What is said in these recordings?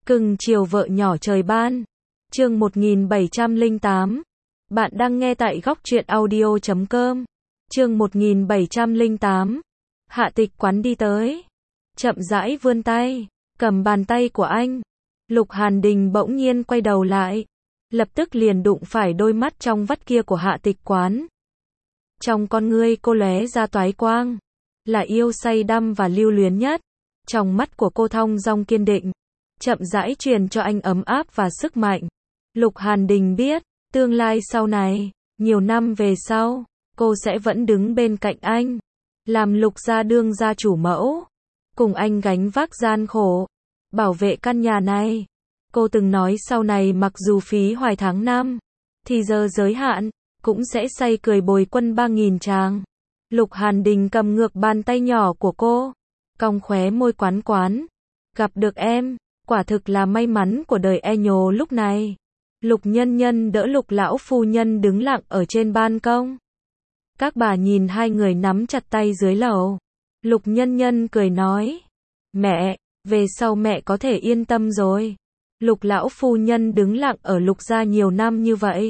Cưng chiều vợ nhỏ trời ban. Chương 1708. Bạn đang nghe tại góc truyện audio.com. Chương 1708. Hạ Tịch Quán đi tới, chậm rãi vươn tay, cầm bàn tay của anh. Lục Hàn Đình bỗng nhiên quay đầu lại, lập tức liền đụng phải đôi mắt trong vắt kia của Hạ Tịch Quán. Trong con ngươi cô lóe ra toái quang, là yêu say đắm và lưu luyến nhất. Trong mắt của cô thong dong kiên định, chậm rãi truyền cho anh ấm áp và sức mạnh. Lục Hàn Đình biết, tương lai sau này, nhiều năm về sau, cô sẽ vẫn đứng bên cạnh anh, làm Lục gia đương gia chủ mẫu, cùng anh gánh vác gian khổ, bảo vệ căn nhà này. Cô từng nói sau này mặc dù phí hoài tháng năm, thì giờ giới hạn, cũng sẽ say cười bồi quân 3.000 tràng. Lục Hàn Đình cầm ngược bàn tay nhỏ của cô, cong khóe môi quán quán. Gặp được em, quả thực là may mắn của đời e nhồ lúc này. Lục Nhân Nhân đỡ Lục lão phu nhân đứng lặng ở trên ban công. Các bà nhìn hai người nắm chặt tay dưới lầu. Lục Nhân Nhân cười nói, mẹ, về sau mẹ có thể yên tâm rồi. Lục lão phu nhân đứng lặng ở Lục gia nhiều năm như vậy,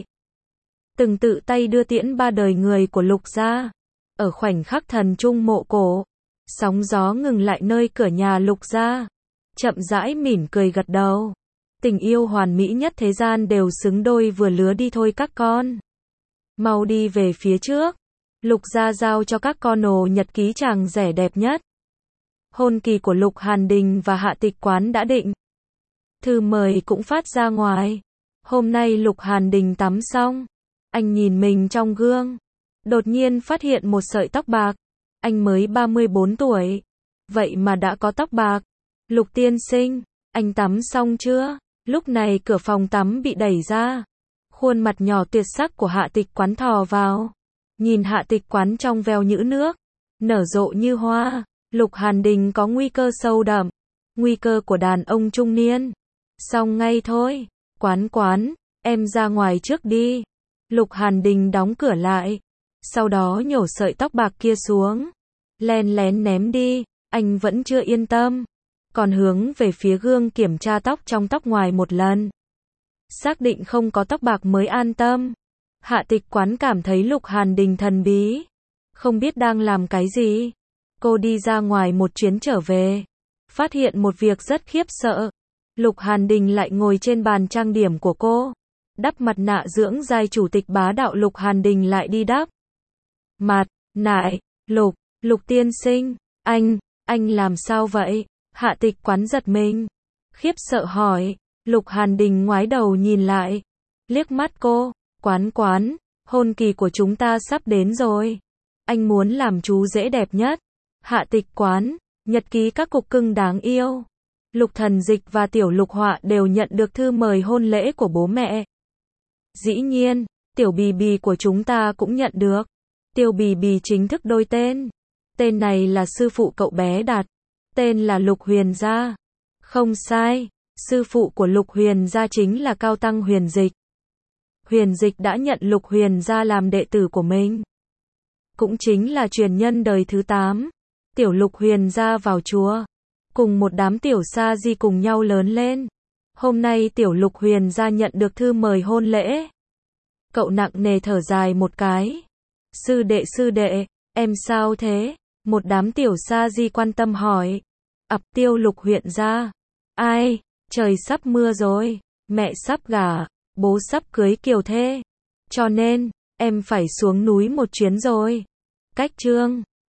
từng tự tay đưa tiễn 3 đời người của Lục gia. Ở khoảnh khắc thần trung mộ cổ, sóng gió ngừng lại nơi cửa nhà Lục gia, chậm rãi mỉm cười gật đầu. Tình yêu hoàn mỹ nhất thế gian đều xứng đôi vừa lứa đi thôi các con. Mau đi về phía trước. Lục gia giao cho các con ồ nhật ký chàng rẻ đẹp nhất. Hôn kỳ của Lục Hàn Đình và Hạ Tịch Quán đã định. Thư mời cũng phát ra ngoài. Hôm nay Lục Hàn Đình tắm xong, anh nhìn mình trong gương, đột nhiên phát hiện một sợi tóc bạc. Anh mới 34 tuổi, vậy mà đã có tóc bạc. Lục tiên sinh, anh tắm xong chưa? Lúc này cửa phòng tắm bị đẩy ra. Khuôn mặt nhỏ tuyệt sắc của Hạ Tịch Quán thò vào. Nhìn Hạ Tịch Quán trong veo nhũ nước, nở rộ như hoa. Lục Hàn Đình có nguy cơ sâu đậm, nguy cơ của đàn ông trung niên. Xong ngay thôi, Quán Quán, em ra ngoài trước đi. Lục Hàn Đình đóng cửa lại, sau đó nhổ sợi tóc bạc kia xuống, len lén ném đi. Anh vẫn chưa yên tâm, còn hướng về phía gương kiểm tra tóc trong tóc ngoài một lần, xác định không có tóc bạc mới an tâm. Hạ Tịch Quán cảm thấy Lục Hàn Đình thần bí, không biết đang làm cái gì. Cô đi ra ngoài một chuyến trở về, phát hiện một việc rất khiếp sợ. Lục Hàn Đình lại ngồi trên bàn trang điểm của cô, đắp mặt nạ dưỡng giai chủ tịch bá đạo. Lục Hàn Đình lại đi đắp mặt nạ. Lục tiên sinh, anh làm sao vậy? Hạ Tịch Quán giật mình, khiếp sợ hỏi. Lục Hàn Đình ngoái đầu nhìn lại, liếc mắt cô. Quán, hôn kỳ của chúng ta sắp đến rồi. Anh muốn làm chú rể đẹp nhất. Hạ Tịch Quán, nhật ký các cục cưng đáng yêu. Lục Thần Dịch và Tiểu Lục Họa đều nhận được thư mời hôn lễ của bố mẹ. Dĩ nhiên, Tiểu Bì Bì của chúng ta cũng nhận được. Tiểu Bì Bì chính thức đổi tên. Tên này là sư phụ cậu bé đặt. Tên là Lục Huyền Gia. Không sai, sư phụ của Lục Huyền Gia chính là Cao Tăng Huyền Dịch. Huyền Dịch đã nhận Lục Huyền Gia làm đệ tử của mình, cũng chính là truyền nhân đời thứ 8. Tiểu Lục Huyền Gia vào chùa, cùng một đám tiểu sa di cùng nhau lớn lên. Hôm nay Tiểu Lục Huyền Gia nhận được thư mời hôn lễ. Cậu nặng nề thở dài một cái. Sư đệ, em sao thế? Một đám tiểu sa di quan tâm hỏi. Tiêu Lục Huyền Gia. Ai? Trời sắp mưa rồi, mẹ sắp gả, bố sắp cưới kiều thê, cho nên em phải xuống núi một chuyến rồi. Cách Trương